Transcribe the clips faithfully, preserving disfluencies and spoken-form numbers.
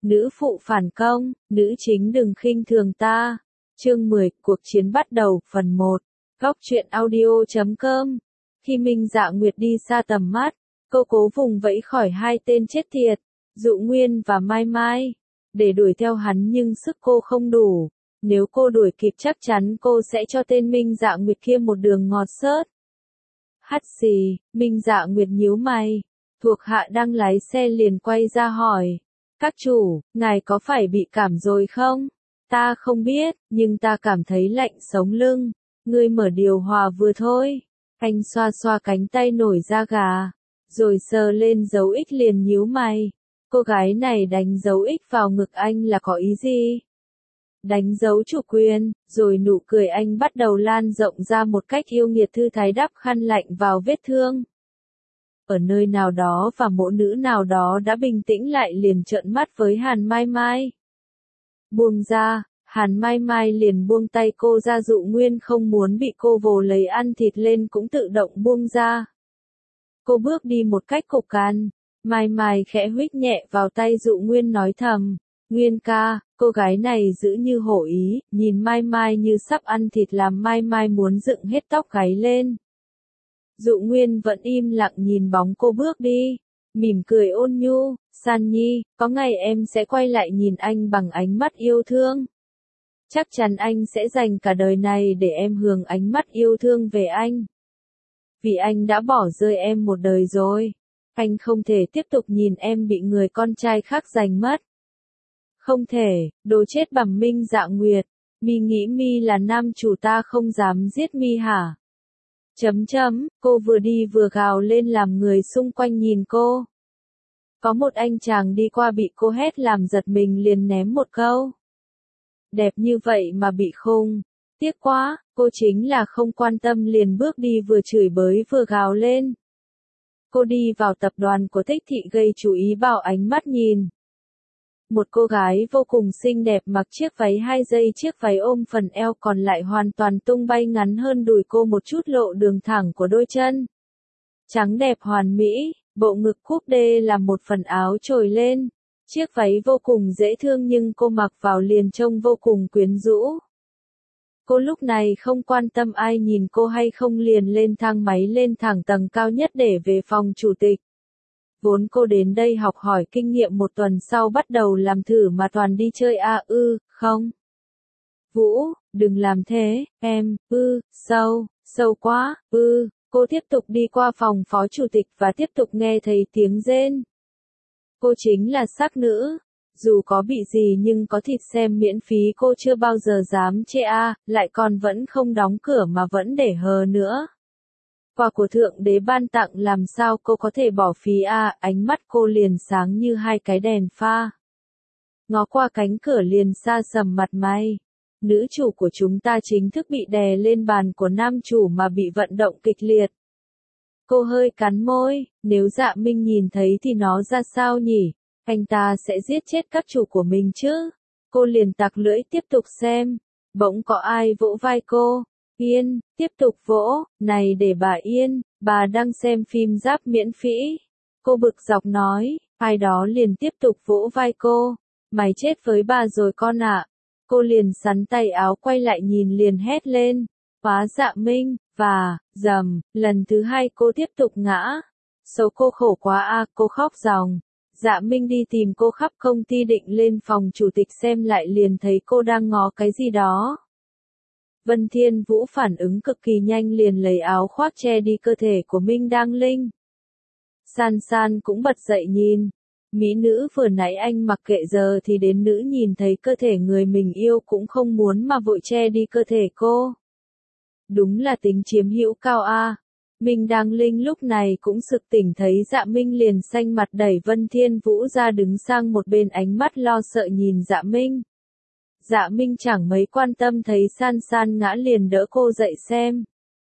nữ phụ phản công, nữ chính đừng khinh thường ta. Chương mười, cuộc chiến bắt đầu, phần một. Góc truyện audio chấm com. Khi Minh Dạ Nguyệt đi xa tầm mắt, cô cố vùng vẫy khỏi hai tên chết tiệt, Dụ Nguyên và Mai Mai, để đuổi theo hắn nhưng sức cô không đủ. Nếu cô đuổi kịp chắc chắn cô sẽ cho tên Minh Dạ Nguyệt kia một đường ngọt xớt. Hắt xì, Minh Dạ Nguyệt nhíu mày, thuộc hạ đang lái xe liền quay ra hỏi. Các chủ, ngài có phải bị cảm rồi không? Ta không biết, nhưng ta cảm thấy lạnh sống lưng. Ngươi mở điều hòa vừa thôi. Anh xoa xoa cánh tay nổi da gà, rồi sờ lên dấu X liền nhíu mày. Cô gái này đánh dấu X vào ngực anh là có ý gì? Đánh dấu chủ quyền, rồi nụ cười anh bắt đầu lan rộng ra một cách yêu nghiệt, thư thái đắp khăn lạnh vào vết thương. Ở nơi nào đó và mộ nữ nào đó đã bình tĩnh lại liền trợn mắt với Hàn Mai Mai. Buông ra, Hàn Mai Mai liền buông tay cô ra. Dụ Nguyên không muốn bị cô vồ lấy ăn thịt lên cũng tự động buông ra. Cô bước đi một cách cộc cằn. Mai Mai khẽ huých nhẹ vào tay Dụ Nguyên nói thầm. Nguyên ca, cô gái này giữ như hổ ý, nhìn Mai Mai như sắp ăn thịt làm Mai Mai muốn dựng hết tóc gáy lên. Dụ Nguyên vẫn im lặng nhìn bóng cô bước đi, mỉm cười ôn nhu. San Nhi, có ngày em sẽ quay lại nhìn anh bằng ánh mắt yêu thương. Chắc chắn anh sẽ dành cả đời này để em hưởng ánh mắt yêu thương về anh. Vì anh đã bỏ rơi em một đời rồi. Anh không thể tiếp tục nhìn em bị người con trai khác giành mất. Không thể, đồ chết bẩm Minh Dạ Nguyệt. Mi nghĩ Mi là nam chủ ta không dám giết Mi hả? Chấm chấm, cô vừa đi vừa gào lên làm người xung quanh nhìn cô. Có một anh chàng đi qua bị cô hét làm giật mình liền ném một câu. Đẹp như vậy mà bị khùng. Tiếc quá, cô chính là không quan tâm liền bước đi vừa chửi bới vừa gào lên. Cô đi vào tập đoàn của Thích Thị gây chú ý bảo ánh mắt nhìn. Một cô gái vô cùng xinh đẹp mặc chiếc váy hai dây, chiếc váy ôm phần eo còn lại hoàn toàn tung bay ngắn hơn đùi cô một chút, lộ đường thẳng của đôi chân. Trắng đẹp hoàn mỹ, bộ ngực cúp đê làm một phần áo trồi lên. Chiếc váy vô cùng dễ thương nhưng cô mặc vào liền trông vô cùng quyến rũ. Cô lúc này không quan tâm ai nhìn cô hay không liền lên thang máy lên thẳng tầng cao nhất để về phòng chủ tịch. Vốn cô đến đây học hỏi kinh nghiệm một tuần sau bắt đầu làm thử mà toàn đi chơi à ư, không. Vũ, đừng làm thế, em, ư, sâu, sâu quá, ư, cô tiếp tục đi qua phòng phó chủ tịch và tiếp tục nghe thấy tiếng rên. Cô chính là sắc nữ, dù có bị gì nhưng có thịt xem miễn phí cô chưa bao giờ dám chê à, lại còn vẫn không đóng cửa mà vẫn để hờ nữa. Quà của Thượng Đế ban tặng làm sao cô có thể bỏ phí à, ánh mắt cô liền sáng như hai cái đèn pha. Ngó qua cánh cửa liền xa sầm mặt mày. Nữ chủ của chúng ta chính thức bị đè lên bàn của nam chủ mà bị vận động kịch liệt. Cô hơi cắn môi, nếu Dạ Minh nhìn thấy thì nó ra sao nhỉ? Anh ta sẽ giết chết các chủ của mình chứ? Cô liền tặc lưỡi tiếp tục xem. Bỗng có ai vỗ vai cô. Yên, tiếp tục vỗ, này để bà yên, bà đang xem phim giáp miễn phí. Cô bực dọc nói, ai đó liền tiếp tục vỗ vai cô. Mày chết với bà rồi con ạ. Cô liền sắn tay áo quay lại nhìn liền hét lên. Phá Dạ Minh, và, dầm, lần thứ hai cô tiếp tục ngã. Xấu cô khổ quá a, cô khóc ròng. Dạ Minh đi tìm cô khắp công ty định lên phòng chủ tịch xem lại liền thấy cô đang ngó cái gì đó. Vân Thiên Vũ phản ứng cực kỳ nhanh liền lấy áo khoác che đi cơ thể của Minh Đang Linh. San San cũng bật dậy nhìn. Mỹ nữ vừa nãy anh mặc kệ giờ thì đến nữ nhìn thấy cơ thể người mình yêu cũng không muốn mà vội che đi cơ thể cô. Đúng là tính chiếm hữu cao a. Minh Đang Linh lúc này cũng sực tỉnh thấy Dạ Minh liền xanh mặt đẩy Vân Thiên Vũ ra đứng sang một bên ánh mắt lo sợ nhìn Dạ Minh. Dạ Minh chẳng mấy quan tâm thấy San San ngã liền đỡ cô dậy xem.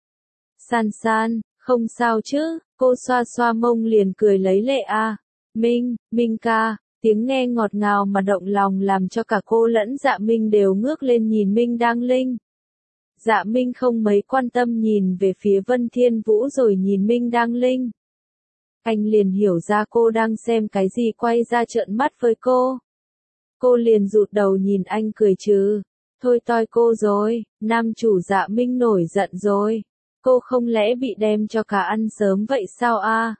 San San, không sao chứ, cô xoa xoa mông liền cười lấy lệ a. Minh, Minh ca, tiếng nghe ngọt ngào mà động lòng làm cho cả cô lẫn Dạ Minh đều ngước lên nhìn Minh Đang Linh. Dạ Minh không mấy quan tâm nhìn về phía Vân Thiên Vũ rồi nhìn Minh Đang Linh. Anh liền hiểu ra cô đang xem cái gì quay ra trợn mắt với cô. Cô liền rụt đầu nhìn anh cười trừ. Thôi toi cô rồi, nam chủ Dạ Minh nổi giận rồi. Cô không lẽ bị đem cho cả ăn sớm vậy sao a?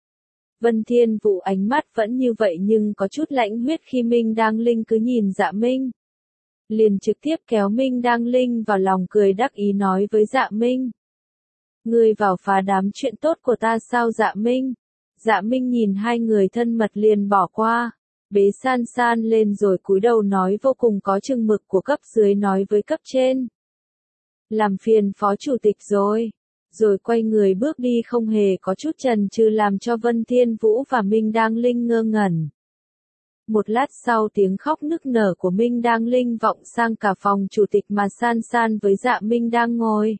Vân Thiên Vũ ánh mắt vẫn như vậy nhưng có chút lãnh huyết khi Minh Đăng Linh cứ nhìn Dạ Minh. Liền trực tiếp kéo Minh Đăng Linh vào lòng cười đắc ý nói với Dạ Minh. Ngươi vào phá đám chuyện tốt của ta sao Dạ Minh? Dạ Minh nhìn hai người thân mật liền bỏ qua. Bế San San lên rồi cúi đầu nói vô cùng có chừng mực của cấp dưới nói với cấp trên. Làm phiền phó chủ tịch rồi. Rồi quay người bước đi không hề có chút chần chừ làm cho Vân Thiên Vũ và Minh Đăng Linh ngơ ngẩn. Một lát sau tiếng khóc nức nở của Minh Đăng Linh vọng sang cả phòng chủ tịch mà San San với Dạ Minh đang ngồi.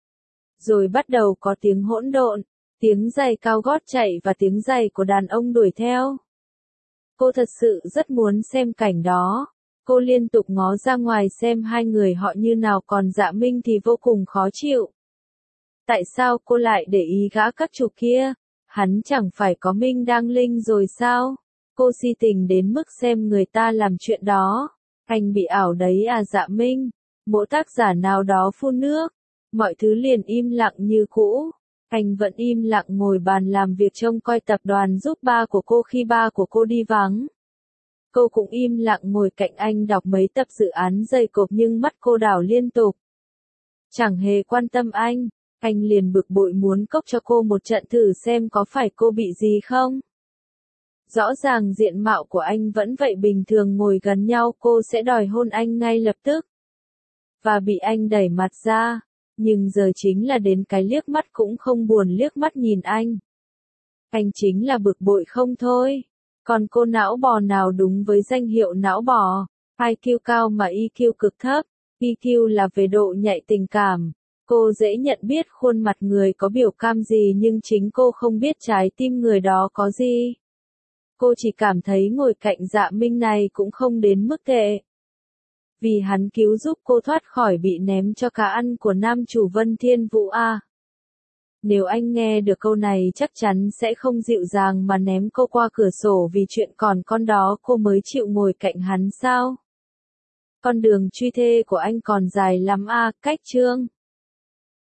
Rồi bắt đầu có tiếng hỗn độn, tiếng giày cao gót chạy và tiếng giày của đàn ông đuổi theo. Cô thật sự rất muốn xem cảnh đó. Cô liên tục ngó ra ngoài xem hai người họ như nào còn Dạ Minh thì vô cùng khó chịu. Tại sao cô lại để ý gã các chủ kia? Hắn chẳng phải có Minh Đăng Linh rồi sao? Cô si tình đến mức xem người ta làm chuyện đó. Anh bị ảo đấy à Dạ Minh? Mỗi tác giả nào đó phun nước. Mọi thứ liền im lặng như cũ. Anh vẫn im lặng ngồi bàn làm việc trông coi tập đoàn giúp ba của cô khi ba của cô đi vắng. Cô cũng im lặng ngồi cạnh anh đọc mấy tập dự án dày cộp nhưng mắt cô đảo liên tục. Chẳng hề quan tâm anh. Anh liền bực bội muốn cốc cho cô một trận thử xem có phải cô bị gì không. Rõ ràng diện mạo của anh vẫn vậy bình thường ngồi gần nhau cô sẽ đòi hôn anh ngay lập tức. Và bị anh đẩy mặt ra. Nhưng giờ chính là đến cái liếc mắt cũng không buồn liếc mắt nhìn anh. Anh chính là bực bội không thôi. Còn cô não bò nào đúng với danh hiệu não bò. i kiu cao mà i kiu cực thấp. i kiu là về độ nhạy tình cảm. Cô dễ nhận biết khuôn mặt người có biểu cảm gì nhưng chính cô không biết trái tim người đó có gì. Cô chỉ cảm thấy ngồi cạnh Dạ Minh này cũng không đến mức tệ. Vì hắn cứu giúp cô thoát khỏi bị ném cho cá ăn của nam chủ Vân Thiên Vũ A. Nếu anh nghe được câu này chắc chắn sẽ không dịu dàng mà ném cô qua cửa sổ vì chuyện còn con đó cô mới chịu ngồi cạnh hắn sao? Con đường truy thê của anh còn dài lắm A, cách chương.